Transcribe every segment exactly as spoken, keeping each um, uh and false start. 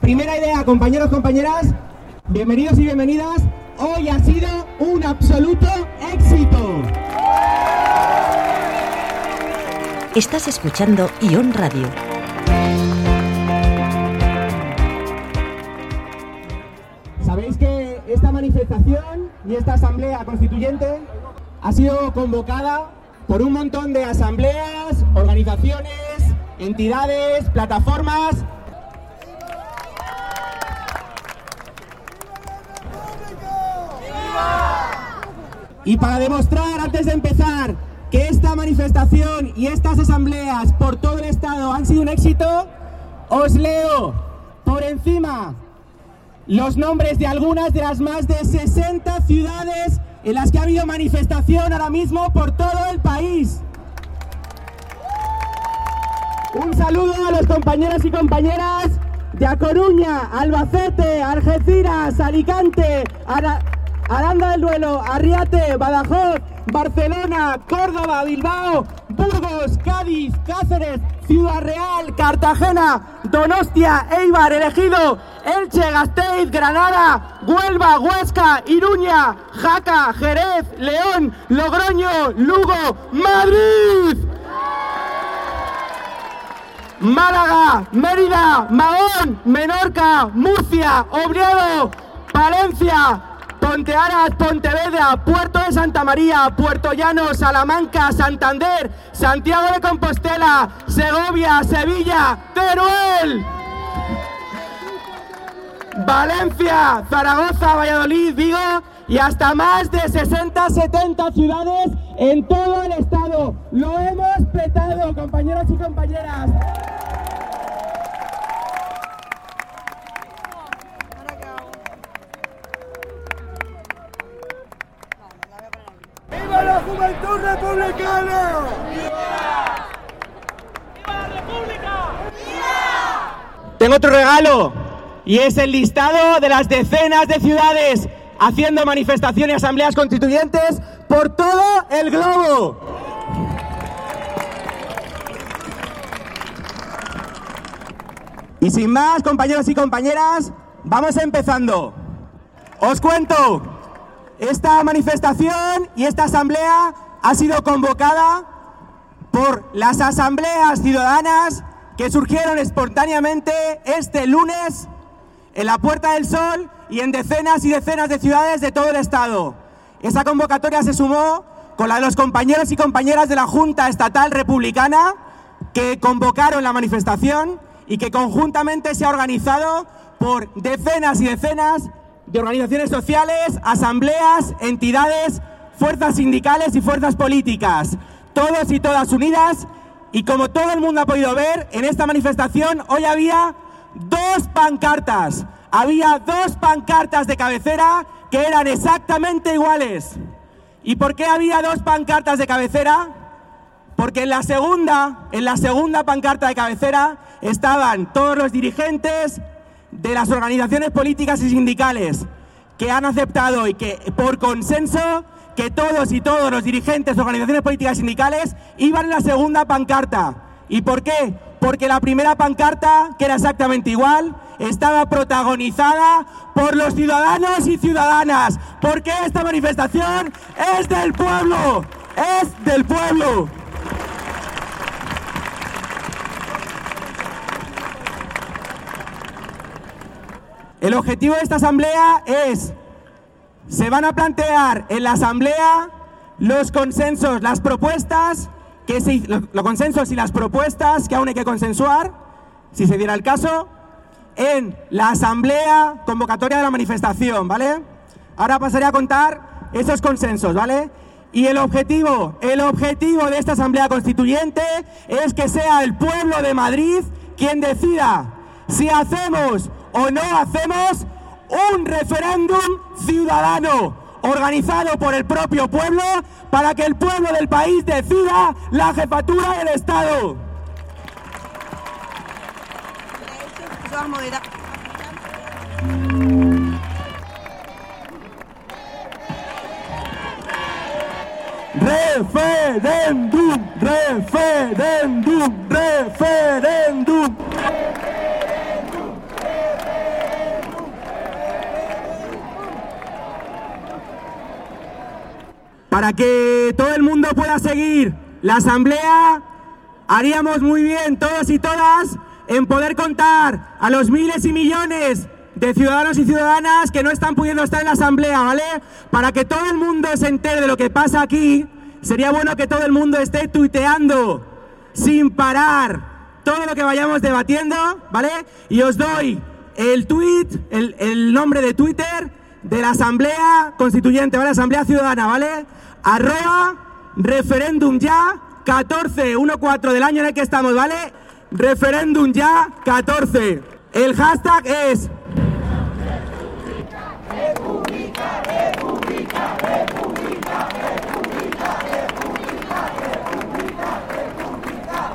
Primera idea, compañeros, compañeras, bienvenidos y bienvenidas. Hoy ha sido un absoluto éxito. Estás escuchando Ion Radio. Sabéis que esta manifestación y esta asamblea constituyente ha sido convocada por un montón de asambleas, organizaciones, entidades, plataformas. Y para demostrar, antes de empezar, que esta manifestación y estas asambleas por todo el Estado han sido un éxito, os leo por encima los nombres de algunas de las más de sesenta ciudades en las que ha habido manifestación ahora mismo por todo el país. Un saludo a los compañeros y compañeras de A Coruña, Albacete, Algeciras, Alicante, Ara Aranda del Duero, Arriate, Badajoz, Barcelona, Córdoba, Bilbao, Burgos, Cádiz, Cáceres, Ciudad Real, Cartagena, Donostia, Eibar, El Ejido, Elche, Gasteiz, Granada, Huelva, Huesca, Iruña, Jaca, Jerez, León, Logroño, Lugo, Madrid, Málaga, Mérida, Mahón, Menorca, Murcia, Oviedo, Palencia, Pontearas, Pontevedra, Puerto de Santa María, Puerto Llano, Salamanca, Santander, Santiago de Compostela, Segovia, Sevilla, Teruel, Valencia, Zaragoza, Valladolid, Vigo y hasta más de sesenta, setenta ciudades en todo el Estado. Lo hemos petado, compañeros y compañeras. ¡Viva la Juventud Republicana! ¡Viva! ¡Viva la República! ¡Viva! Tengo otro regalo y es el listado de las decenas de ciudades haciendo manifestaciones y asambleas constituyentes por todo el globo. Y sin más, compañeros y compañeras, vamos empezando. Os cuento. Esta manifestación y esta asamblea ha sido convocada por las asambleas ciudadanas que surgieron espontáneamente este lunes en la Puerta del Sol y en decenas y decenas de ciudades de todo el Estado. Esa convocatoria se sumó con la de los compañeros y compañeras de la Junta Estatal Republicana que convocaron la manifestación y que conjuntamente se ha organizado por decenas y decenas de organizaciones sociales, asambleas, entidades, fuerzas sindicales y fuerzas políticas, todos y todas unidas. Y como todo el mundo ha podido ver, en esta manifestación hoy había dos pancartas, había dos pancartas de cabecera que eran exactamente iguales. ¿Y por qué había dos pancartas de cabecera? Porque en la segunda, en la segunda pancarta de cabecera estaban todos los dirigentes de las organizaciones políticas y sindicales que han aceptado y que por consenso que todos y todos los dirigentes de organizaciones políticas y sindicales iban en la segunda pancarta. ¿Y por qué? Porque la primera pancarta, que era exactamente igual, estaba protagonizada por los ciudadanos y ciudadanas, porque esta manifestación es del pueblo, es del pueblo. El objetivo de esta asamblea es, se van a plantear en la asamblea los consensos, las propuestas, que se, los, los consensos y las propuestas que aún hay que consensuar, si se diera el caso, en la asamblea convocatoria de la manifestación, ¿vale? Ahora pasaré a contar esos consensos, ¿vale? Y el objetivo, el objetivo de esta asamblea constituyente es que sea el pueblo de Madrid quien decida si hacemos o no hacemos un referéndum ciudadano organizado por el propio pueblo para que el pueblo del país decida la jefatura del Estado. Referéndum, referéndum, referéndum. para que todo el mundo pueda seguir la asamblea, haríamos muy bien todos y todas en poder contar a los miles y millones de ciudadanos y ciudadanas que no están pudiendo estar en la asamblea, ¿vale? Para que todo el mundo se entere de lo que pasa aquí, sería bueno que todo el mundo esté tuiteando sin parar todo lo que vayamos debatiendo, ¿vale? Y os doy el tweet, el, el nombre de Twitter de la Asamblea Constituyente, ¿vale? Asamblea Ciudadana, ¿vale? Arroba referéndum ya catorce catorce del año en el que estamos, ¿vale? Referéndum ya catorce. El hashtag es... República, República, República, República, República, República, República,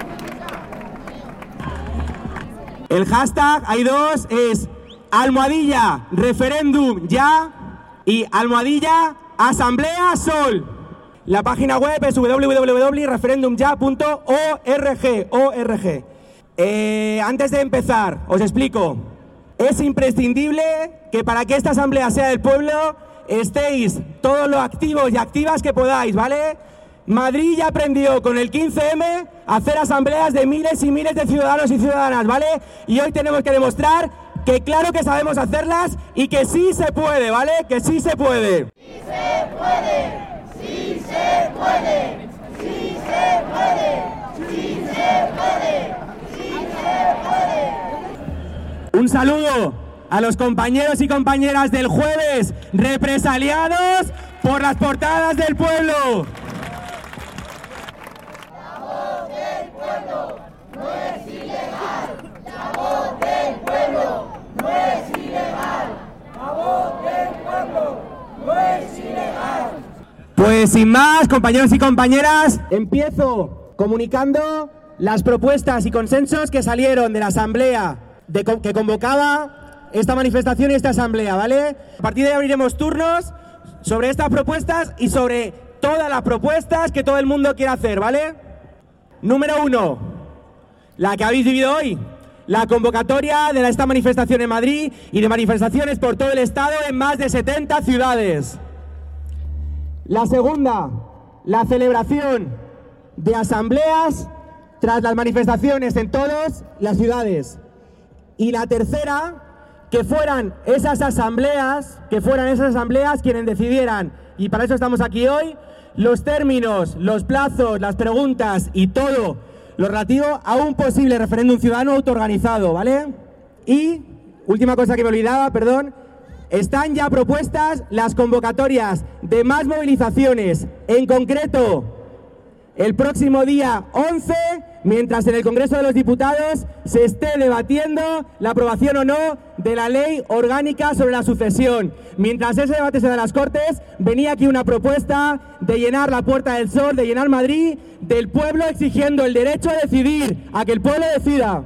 República. El hashtag, hay dos, es almohadilla referéndum ya y almohadilla asamblea sol. La página web es w w w punto referendum ya punto org. Eh, antes de empezar, os explico. Es imprescindible que para que esta asamblea sea del pueblo estéis todos los activos y activas que podáis, ¿vale? Madrid ya aprendió con el quince eme a hacer asambleas de miles y miles de ciudadanos y ciudadanas, ¿vale? Y hoy tenemos que demostrar que claro que sabemos hacerlas y que sí se puede, ¿vale? Que sí se puede. Sí se puede, sí se puede, sí se puede, sí se puede, sí se puede. Un saludo a los compañeros y compañeras del jueves represaliados por las portadas del pueblo. La voz del pueblo no es ilegal. La voz del pueblo no es ilegal. La voz del pueblo no es ilegal. Pues sin más, compañeros y compañeras, empiezo comunicando las propuestas y consensos que salieron de la asamblea de, que convocaba esta manifestación y esta asamblea, ¿vale? A partir de ahí abriremos turnos sobre estas propuestas y sobre todas las propuestas que todo el mundo quiera hacer, ¿vale? Número uno, la que habéis vivido hoy, la convocatoria de esta manifestación en Madrid y de manifestaciones por todo el Estado en más de setenta ciudades. La segunda, la celebración de asambleas tras las manifestaciones en todas las ciudades. Y la tercera, que fueran esas asambleas, que fueran esas asambleas quienes decidieran, y para eso estamos aquí hoy, los términos, los plazos, las preguntas y todo lo relativo a un posible referéndum ciudadano autoorganizado, ¿vale? Y, última cosa que me olvidaba, perdón, están ya propuestas las convocatorias de más movilizaciones, en concreto, el próximo día once, mientras en el Congreso de los Diputados se esté debatiendo la aprobación o no de la ley orgánica sobre la sucesión. Mientras ese debate se da en las Cortes, venía aquí una propuesta de llenar la Puerta del Sol, de llenar Madrid, del pueblo exigiendo el derecho a decidir, a que el pueblo decida.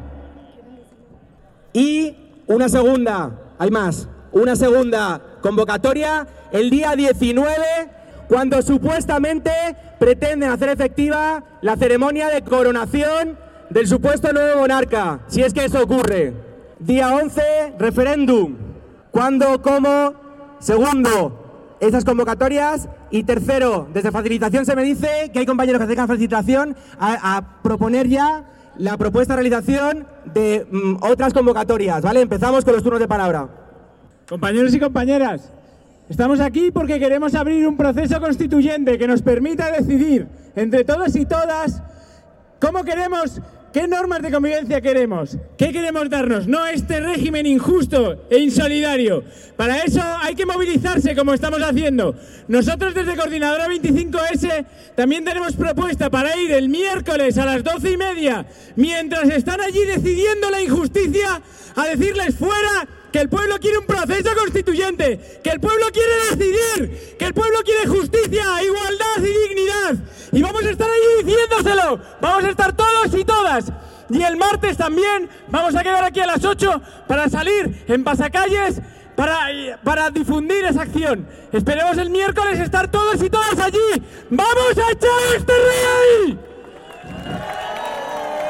Y una segunda, hay más, una segunda convocatoria el día diecinueve, cuando supuestamente pretenden hacer efectiva la ceremonia de coronación del supuesto nuevo monarca, si es que eso ocurre. Día once, referéndum. ¿Cuándo? ¿Cómo? Segundo, esas convocatorias. Y tercero, desde facilitación se me dice que hay compañeros que acercan facilitación a, a proponer ya la propuesta de realización de mm, otras convocatorias, ¿vale? Empezamos con los turnos de palabra. Compañeros y compañeras, estamos aquí porque queremos abrir un proceso constituyente que nos permita decidir entre todos y todas cómo queremos, qué normas de convivencia queremos, qué queremos darnos, no este régimen injusto e insolidario. Para eso hay que movilizarse como estamos haciendo. Nosotros desde Coordinadora veinticinco ese también tenemos propuesta para ir el miércoles a las doce y media, mientras están allí decidiendo la injusticia, a decirles fuera, que el pueblo quiere un proceso constituyente, que el pueblo quiere decidir, que el pueblo quiere justicia, igualdad y dignidad. Y vamos a estar allí diciéndoselo, vamos a estar todos y todas. Y el martes también vamos a quedar aquí a las ocho para salir en pasacalles, para, para difundir esa acción. Esperemos el miércoles estar todos y todas allí. ¡Vamos a echar a este rey!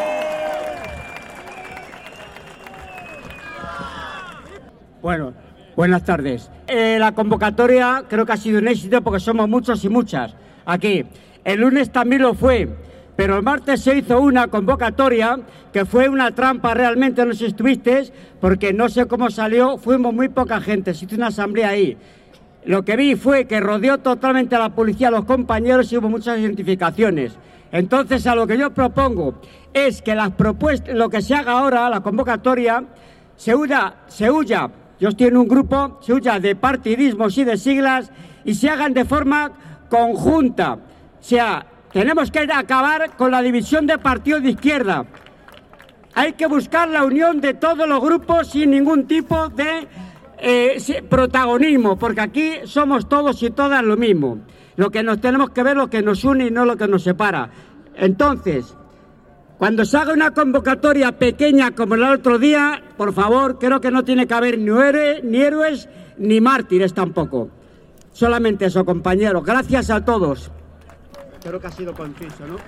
Bueno, Buenas tardes. Eh, la convocatoria creo que ha sido un éxito porque somos muchos y muchas aquí. El lunes también lo fue, pero el martes se hizo una convocatoria que fue una trampa realmente, no sé si estuviste, porque no sé cómo salió, fuimos muy poca gente, se hizo una asamblea ahí. Lo que vi fue que rodeó totalmente a la policía, a los compañeros y hubo muchas identificaciones. Entonces, a lo que yo propongo es que las propuestas, lo que se haga ahora, la convocatoria, se huya, se huya, yo estoy en un grupo, se huya de partidismos y de siglas y se hagan de forma conjunta. O sea, tenemos que acabar con la división de partidos de izquierda. Hay que buscar la unión de todos los grupos sin ningún tipo de eh, protagonismo, porque aquí somos todos y todas lo mismo. Lo que nos tenemos que ver, lo que nos une y no lo que nos separa. Entonces, cuando se haga una convocatoria pequeña como el otro día, por favor, creo que no tiene que haber ni héroes, ni héroes, ni mártires tampoco. Solamente eso, compañeros. Gracias a todos. Creo que ha sido conciso, ¿no?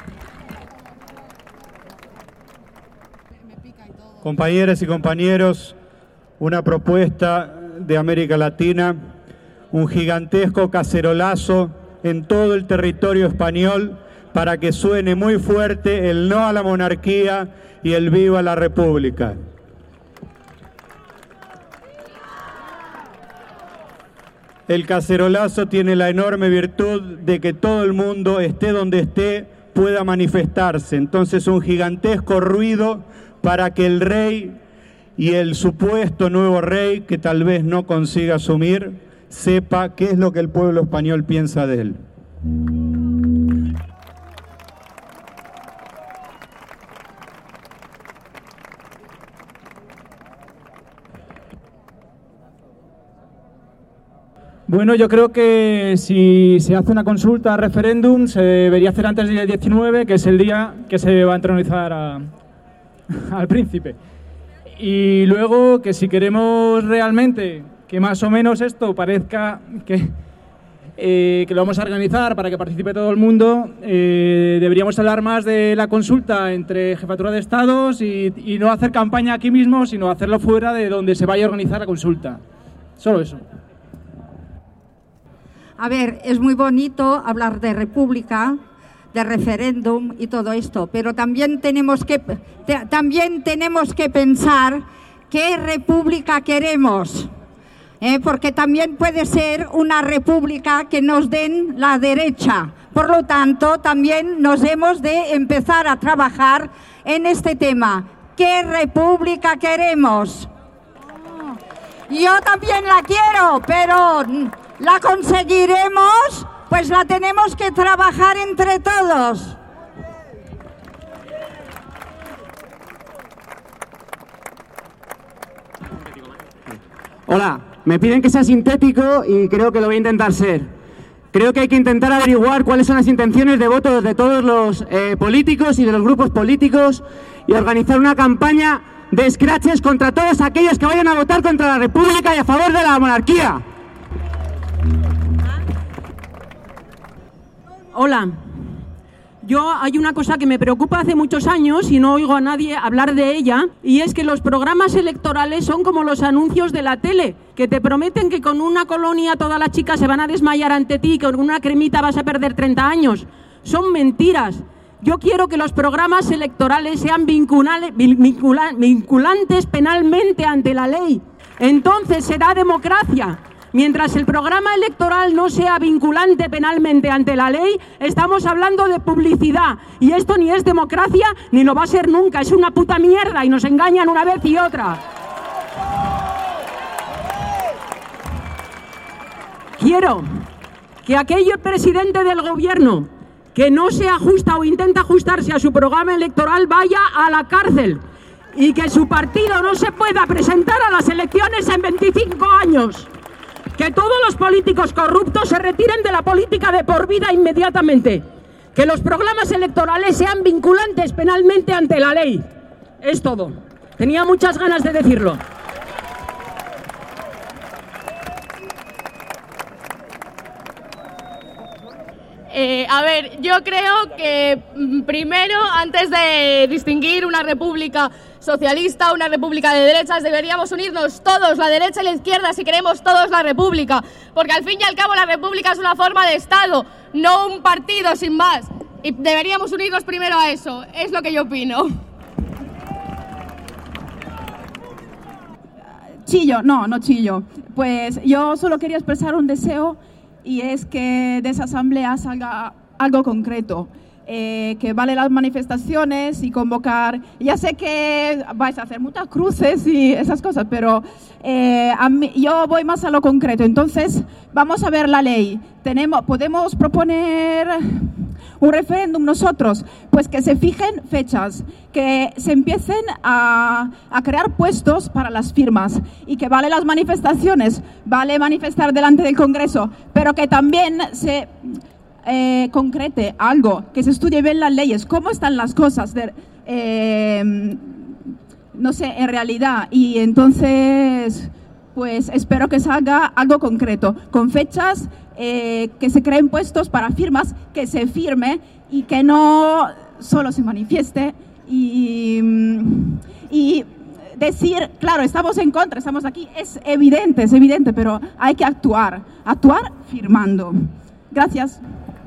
Compañeras y compañeros, una propuesta de América Latina, un gigantesco cacerolazo en todo el territorio español para que suene muy fuerte el no a la monarquía y el viva la república. El cacerolazo tiene la enorme virtud de que todo el mundo, esté donde esté, pueda manifestarse. Entonces, un gigantesco ruido para que el rey y el supuesto nuevo rey, que tal vez no consiga asumir, sepa qué es lo que el pueblo español piensa de él. Bueno, yo creo que si se hace una consulta, referéndum, se debería hacer antes del día diecinueve, que es el día que se va a entronizar a, al príncipe. Y luego que si queremos realmente que más o menos esto parezca que, eh, que lo vamos a organizar para que participe todo el mundo, eh, deberíamos hablar más de la consulta entre jefatura de estados y, y no hacer campaña aquí mismo, sino hacerlo fuera de donde se vaya a organizar la consulta. Solo eso. A ver, es muy bonito hablar de república, de referéndum y todo esto, pero también tenemos que, te, también tenemos que pensar qué república queremos, ¿eh? Porque también puede ser una república que nos den la derecha. Por lo tanto, también nos hemos de empezar a trabajar en este tema. ¿Qué república queremos? Yo también la quiero, pero ¿la conseguiremos? Pues la tenemos que trabajar entre todos. Hola, me piden que sea sintético y creo que lo voy a intentar ser. Creo que hay que intentar averiguar cuáles son las intenciones de voto de todos los eh, políticos y de los grupos políticos y organizar una campaña de escraches contra todos aquellos que vayan a votar contra la República y a favor de la monarquía. Hola, yo hay una cosa que me preocupa hace muchos años y no oigo a nadie hablar de ella, y es que los programas electorales son como los anuncios de la tele, que te prometen que con una colonia todas las chicas se van a desmayar ante ti y con una cremita vas a perder treinta años. Son mentiras. Yo quiero que los programas electorales sean vinculantes penalmente ante la ley. Entonces será democracia. Mientras el programa electoral no sea vinculante penalmente ante la ley, estamos hablando de publicidad. Y esto ni es democracia ni lo va a ser nunca. Es una puta mierda y nos engañan una vez y otra. Quiero que aquel presidente del gobierno que no se ajusta o intenta ajustarse a su programa electoral vaya a la cárcel y que su partido no se pueda presentar a las elecciones en veinticinco años. Que todos los políticos corruptos se retiren de la política de por vida inmediatamente. Que los programas electorales sean vinculantes penalmente ante la ley. Es todo. Tenía muchas ganas de decirlo. Eh, a ver, yo creo que primero, antes de distinguir una república socialista, una república de derechas. Deberíamos unirnos todos, la derecha y la izquierda, si queremos todos la república, porque al fin y al cabo la república es una forma de Estado, no un partido sin más, y deberíamos unirnos primero a eso, es lo que yo opino. Chillo, no, no chillo. Pues yo solo quería expresar un deseo, y es que de esa asamblea salga algo concreto. Eh, que vale las manifestaciones y convocar. Ya sé que vais a hacer muchas cruces y esas cosas, pero eh, a mí, yo voy más a lo concreto. Entonces, vamos a ver la ley. Tenemos, podemos proponer un referéndum nosotros, pues que se fijen fechas, que se empiecen a, a crear puestos para las firmas, y que vale las manifestaciones, vale manifestar delante del Congreso, pero que también se Eh, concrete algo, que se estudie bien las leyes, cómo están las cosas, de, eh, no sé, en realidad. Y entonces, pues espero que salga algo concreto, con fechas, eh, que se creen puestos para firmas, que se firme y que no solo se manifieste y, y decir, claro, estamos en contra, estamos aquí, es evidente, es evidente, pero hay que actuar, actuar firmando. Gracias.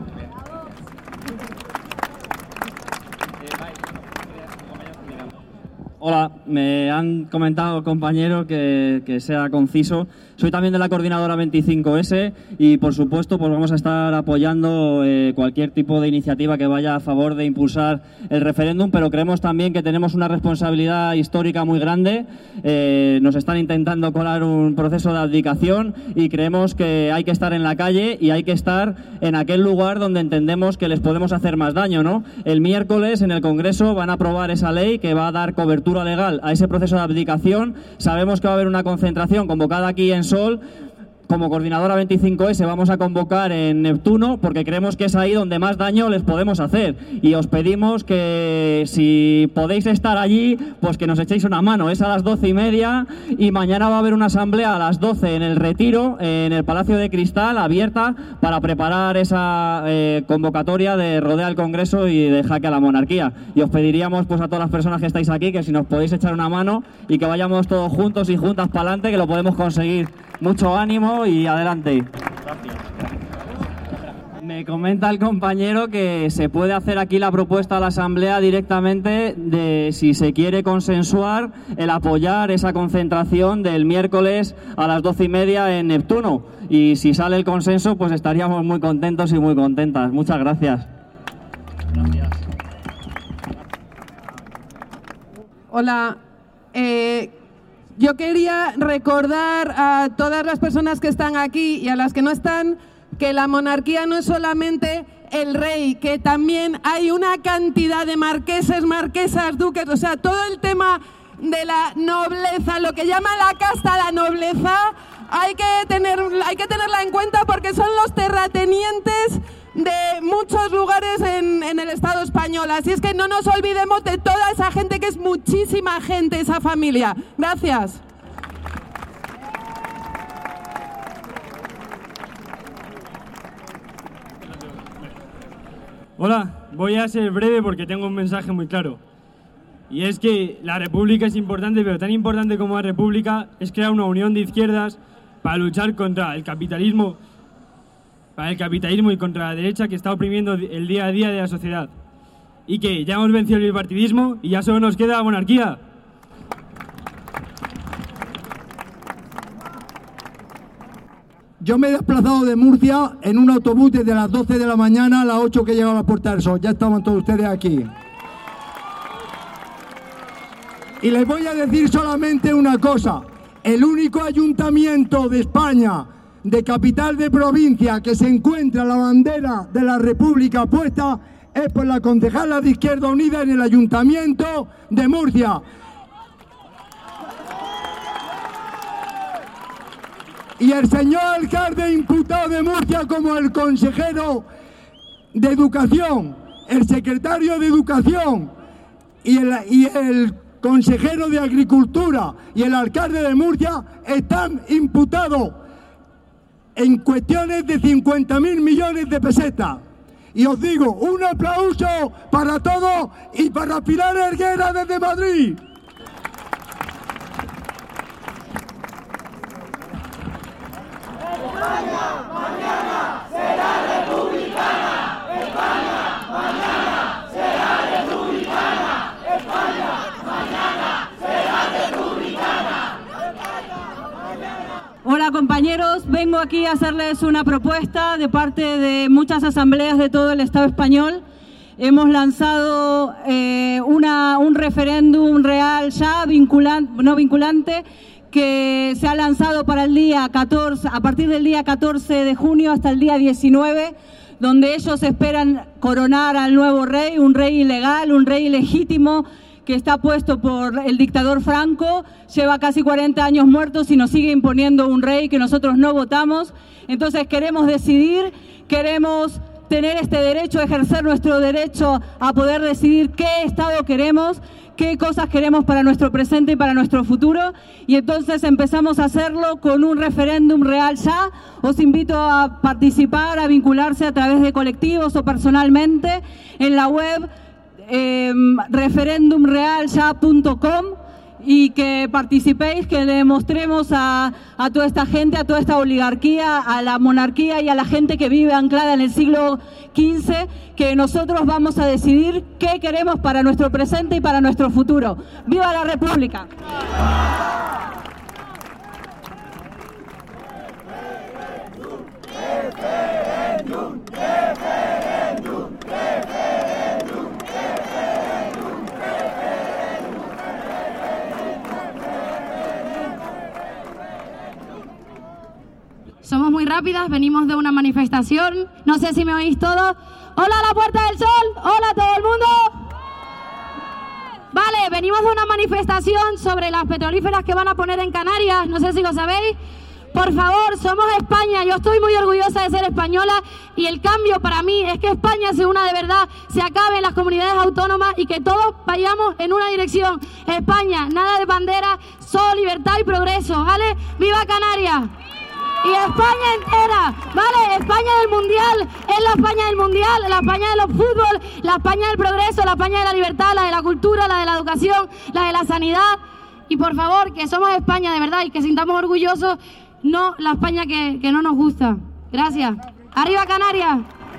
Hola, me han comentado compañeros que, que sea conciso. Soy también de la coordinadora veinticinco ese y, por supuesto, pues vamos a estar apoyando eh, cualquier tipo de iniciativa que vaya a favor de impulsar el referéndum, pero creemos también que tenemos una responsabilidad histórica muy grande. Eh, nos están intentando colar un proceso de abdicación y creemos que hay que estar en la calle y hay que estar en aquel lugar donde entendemos que les podemos hacer más daño, ¿no? El miércoles en el Congreso van a aprobar esa ley que va a dar cobertura legal a ese proceso de abdicación. Sabemos que va a haber una concentración convocada aquí en Sol. Como coordinadora veinticinco ese vamos a convocar en Neptuno porque creemos que es ahí donde más daño les podemos hacer, y os pedimos que si podéis estar allí, pues que nos echéis una mano. Es a las doce y media y mañana va a haber una asamblea a las doce en el Retiro, en el Palacio de Cristal, abierta para preparar esa eh, convocatoria de Rodea al Congreso y de Jaque a la Monarquía. Y os pediríamos pues a todas las personas que estáis aquí que si nos podéis echar una mano y que vayamos todos juntos y juntas para adelante, que lo podemos conseguir. Mucho ánimo y adelante. Gracias. Me comenta el compañero que se puede hacer aquí la propuesta a la Asamblea directamente de si se quiere consensuar el apoyar esa concentración del miércoles a las doce y media en Neptuno. Y si sale el consenso, pues estaríamos muy contentos y muy contentas. Muchas gracias. Gracias. Hola. Eh... Yo quería recordar a todas las personas que están aquí y a las que no están que la monarquía no es solamente el rey, que también hay una cantidad de marqueses, marquesas, duques, o sea, todo el tema de la nobleza, lo que llama la casta la nobleza, hay que tener, hay que tenerla en cuenta porque son los terratenientes de muchos lugares en, en el Estado español. Así es que no nos olvidemos de toda esa gente, que es muchísima gente, esa familia. Gracias. Hola, voy a ser breve porque tengo un mensaje muy claro. Y es que la república es importante, pero tan importante como la república es crear una unión de izquierdas para luchar contra el capitalismo para el capitalismo y contra la derecha que está oprimiendo el día a día de la sociedad. Y que ya hemos vencido el bipartidismo y ya solo nos queda la monarquía. Yo me he desplazado de Murcia en un autobús desde las doce de la mañana a las ocho que llegaba a la Puerta del Sol. Ya estaban todos ustedes aquí. Y les voy a decir solamente una cosa. El único ayuntamiento de España, de capital de provincia, que se encuentra la bandera de la República puesta es por la concejala de Izquierda Unida en el Ayuntamiento de Murcia. Y el señor alcalde imputado de Murcia como el consejero de Educación, el secretario de Educación y el, y el consejero de Agricultura y el alcalde de Murcia están imputados en cuestiones de cincuenta mil millones de pesetas. Y os digo, un aplauso para todos y para Pilar Helguera desde Madrid. Hola compañeros, vengo aquí a hacerles una propuesta de parte de muchas asambleas de todo el Estado español. Hemos lanzado eh, una, un referéndum real ya, vinculante, no vinculante, que se ha lanzado para el día catorce, a partir del día catorce de junio hasta el día diecinueve, donde ellos esperan coronar al nuevo rey, un rey ilegal, un rey ilegítimo, que está puesto por el dictador Franco, lleva casi cuarenta años muertos y nos sigue imponiendo un rey que nosotros no votamos. Entonces queremos decidir, queremos tener este derecho, ejercer nuestro derecho a poder decidir qué Estado queremos, qué cosas queremos para nuestro presente y para nuestro futuro, y entonces empezamos a hacerlo con un referéndum real ya. Os invito a participar, a vincularse a través de colectivos o personalmente en la web eh, referendum real ya punto com, y que participéis, que le mostremos a, a toda esta gente, a toda esta oligarquía, a la monarquía y a la gente que vive anclada en el siglo quince, que nosotros vamos a decidir qué queremos para nuestro presente y para nuestro futuro. ¡Viva la República! Somos muy rápidas, venimos de una manifestación, no sé si me oís todos. ¡Hola a la Puerta del Sol! ¡Hola a todo el mundo! Vale, venimos de una manifestación sobre las petrolíferas que van a poner en Canarias, no sé si lo sabéis. Por favor, somos España, yo estoy muy orgullosa de ser española, y el cambio para mí es que España se una de verdad, se acaben las comunidades autónomas y que todos vayamos en una dirección. España, nada de bandera, solo libertad y progreso, ¿vale? ¡Viva Canarias! Y España entera, ¿vale? España del Mundial, es la España del Mundial, la España de los fútbol, la España del progreso, la España de la libertad, la de la cultura, la de la educación, la de la sanidad. Y por favor, que somos España de verdad y que sintamos orgullosos, no la España que, que no nos gusta. Gracias. ¡Arriba Canarias!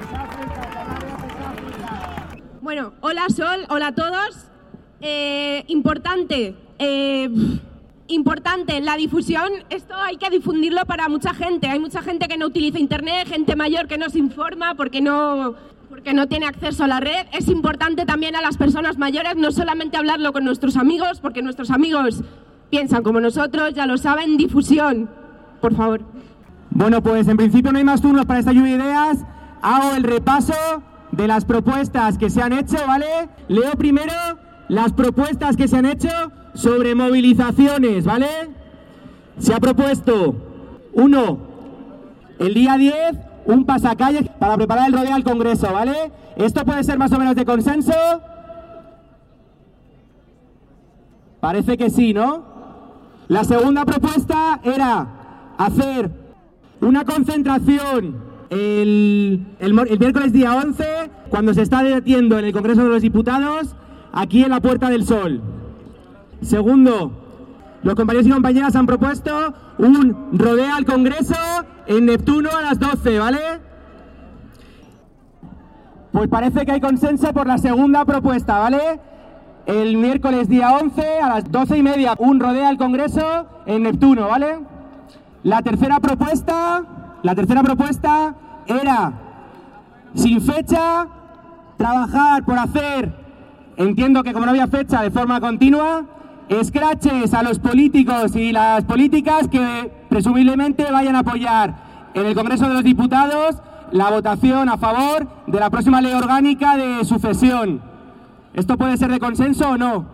Bueno, hola Sol, hola a todos. Eh, importante, eh... Importante, la difusión, esto hay que difundirlo para mucha gente. Hay mucha gente que no utiliza internet, gente mayor que no se informa porque no, porque no tiene acceso a la red. Es importante también a las personas mayores, no solamente hablarlo con nuestros amigos, porque nuestros amigos piensan como nosotros, ya lo saben. Difusión, por favor. Bueno, pues en principio no hay más turnos para esta lluvia de ideas. Hago el repaso de las propuestas que se han hecho, ¿vale? Leo primero las propuestas que se han hecho sobre movilizaciones, ¿vale? Se ha propuesto, uno, el día diez, un pasacalles para preparar el rodeo al Congreso, ¿vale? Esto puede ser más o menos de consenso. Parece que sí, ¿no? La segunda propuesta era hacer una concentración el, el, el miércoles día once, cuando se está debatiendo en el Congreso de los Diputados, aquí en la Puerta del Sol. Segundo, los compañeros y compañeras han propuesto un rodeo al Congreso en Neptuno a las doce, ¿vale? Pues parece que hay consenso por la segunda propuesta, ¿vale? El miércoles día once a las doce y media, un rodeo al Congreso en Neptuno, ¿vale? La tercera propuesta, la tercera propuesta era, sin fecha, trabajar por hacer, entiendo que como no había fecha, de forma continua, escraches a los políticos y las políticas que presumiblemente vayan a apoyar en el Congreso de los Diputados la votación a favor de la próxima ley orgánica de sucesión. ¿Esto puede ser de consenso o no?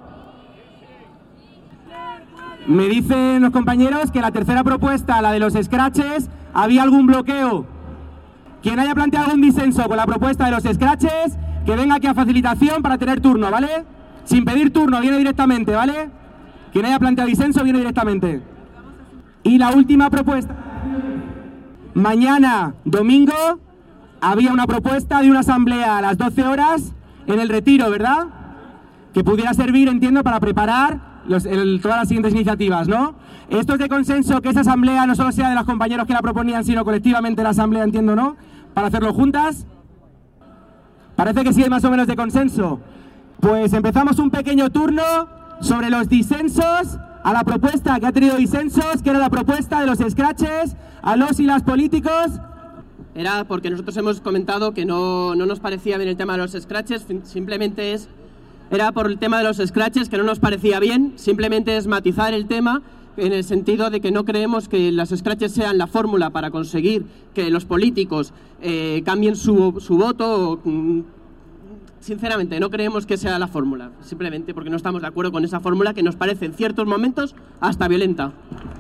Me dicen los compañeros que la tercera propuesta, la de los escraches, había algún bloqueo. Quien haya planteado algún disenso con la propuesta de los escraches, que venga aquí a facilitación para tener turno, ¿vale? Sin pedir turno, viene directamente, ¿vale? Quien haya planteado disenso viene directamente. Y la última propuesta. Mañana, domingo, había una propuesta de una asamblea a las doce horas en el Retiro, ¿verdad? Que pudiera servir, entiendo, para preparar los, el, todas las siguientes iniciativas, ¿no? Esto es de consenso, que esa asamblea no solo sea de los compañeros que la proponían, sino colectivamente la asamblea, entiendo, ¿no? Para hacerlo juntas. Parece que sí hay más o menos de consenso. Pues empezamos un pequeño turno sobre los disensos a la propuesta que ha tenido disensos, que era la propuesta de los scratches, a los y las políticos. Era porque nosotros hemos comentado que no, no nos parecía bien el tema de los scratches, simplemente es, era por el tema de los scratches que no nos parecía bien, simplemente es matizar el tema en el sentido de que no creemos que las scratches sean la fórmula para conseguir que los políticos eh, cambien su, su voto. O, sinceramente, no creemos que sea la fórmula, simplemente porque no estamos de acuerdo con esa fórmula que nos parece en ciertos momentos hasta violenta.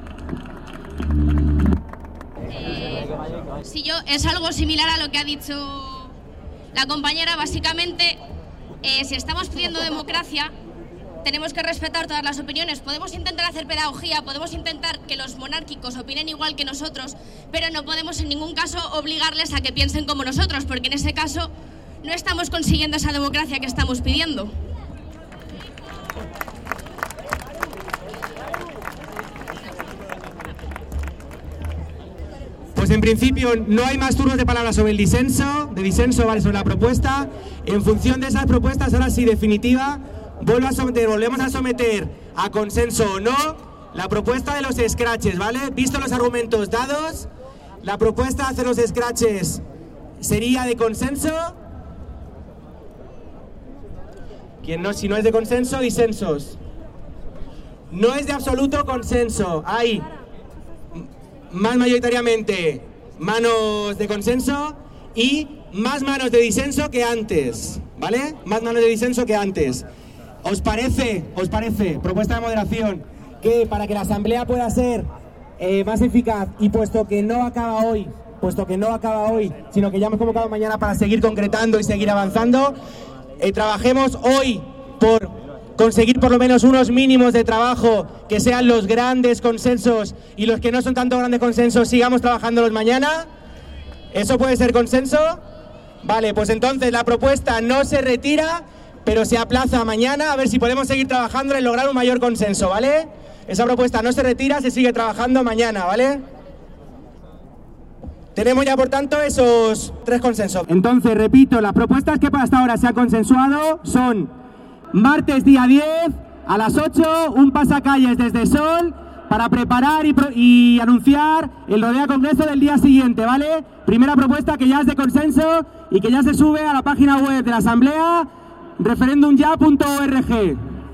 Sí, yo, es algo similar a lo que ha dicho la compañera. Básicamente, eh, si estamos pidiendo democracia, tenemos que respetar todas las opiniones. Podemos intentar hacer pedagogía, podemos intentar que los monárquicos opinen igual que nosotros, pero no podemos en ningún caso obligarles a que piensen como nosotros, porque en ese caso no estamos consiguiendo esa democracia que estamos pidiendo. Pues en principio no hay más turnos de palabra sobre el disenso, de disenso, vale, sobre la propuesta. En función de esas propuestas, ahora sí, definitiva, vuelvo a someter, volvemos a someter a consenso o no la propuesta de los scratches, ¿vale? Visto los argumentos dados, la propuesta de hacer los scratches sería de consenso. ¿Quién no? Si no es de consenso, disensos. No es de absoluto consenso. Hay más mayoritariamente manos de consenso y más manos de disenso que antes, ¿vale? Más manos de disenso que antes. ¿Os parece, os parece, propuesta de moderación, que para que la asamblea pueda ser eh, más eficaz y puesto que no acaba hoy, puesto que no acaba hoy, sino que ya hemos convocado mañana para seguir concretando y seguir avanzando, eh, trabajemos hoy por conseguir por lo menos unos mínimos de trabajo que sean los grandes consensos y los que no son tanto grandes consensos sigamos trabajándolos mañana? ¿Eso puede ser consenso? Vale, pues entonces la propuesta no se retira, pero se aplaza mañana a ver si podemos seguir trabajando en lograr un mayor consenso, ¿vale? Esa propuesta no se retira, se sigue trabajando mañana, ¿vale? Tenemos ya, por tanto, esos tres consensos. Entonces, repito, las propuestas que hasta ahora se han consensuado son martes día diez a las ocho, un pasacalles desde Sol para preparar y, pro y anunciar el Rodea Congreso del día siguiente, ¿vale? Primera propuesta que ya es de consenso y que ya se sube a la página web de la Asamblea, referendum ya punto org.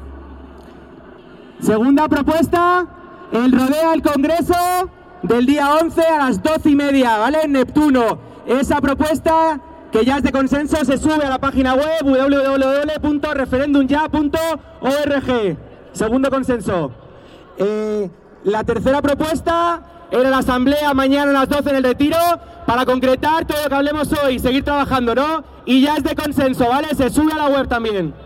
Segunda propuesta, el Rodea al Congreso del día once a las doce y media, ¿vale? En Neptuno. Esa propuesta, que ya es de consenso, se sube a la página web w w w punto referendum ya punto org. Segundo consenso. Eh, la tercera propuesta era la asamblea mañana a las doce en el Retiro para concretar todo lo que hablemos hoy, seguir trabajando, ¿no? Y ya es de consenso, ¿vale? Se sube a la web también.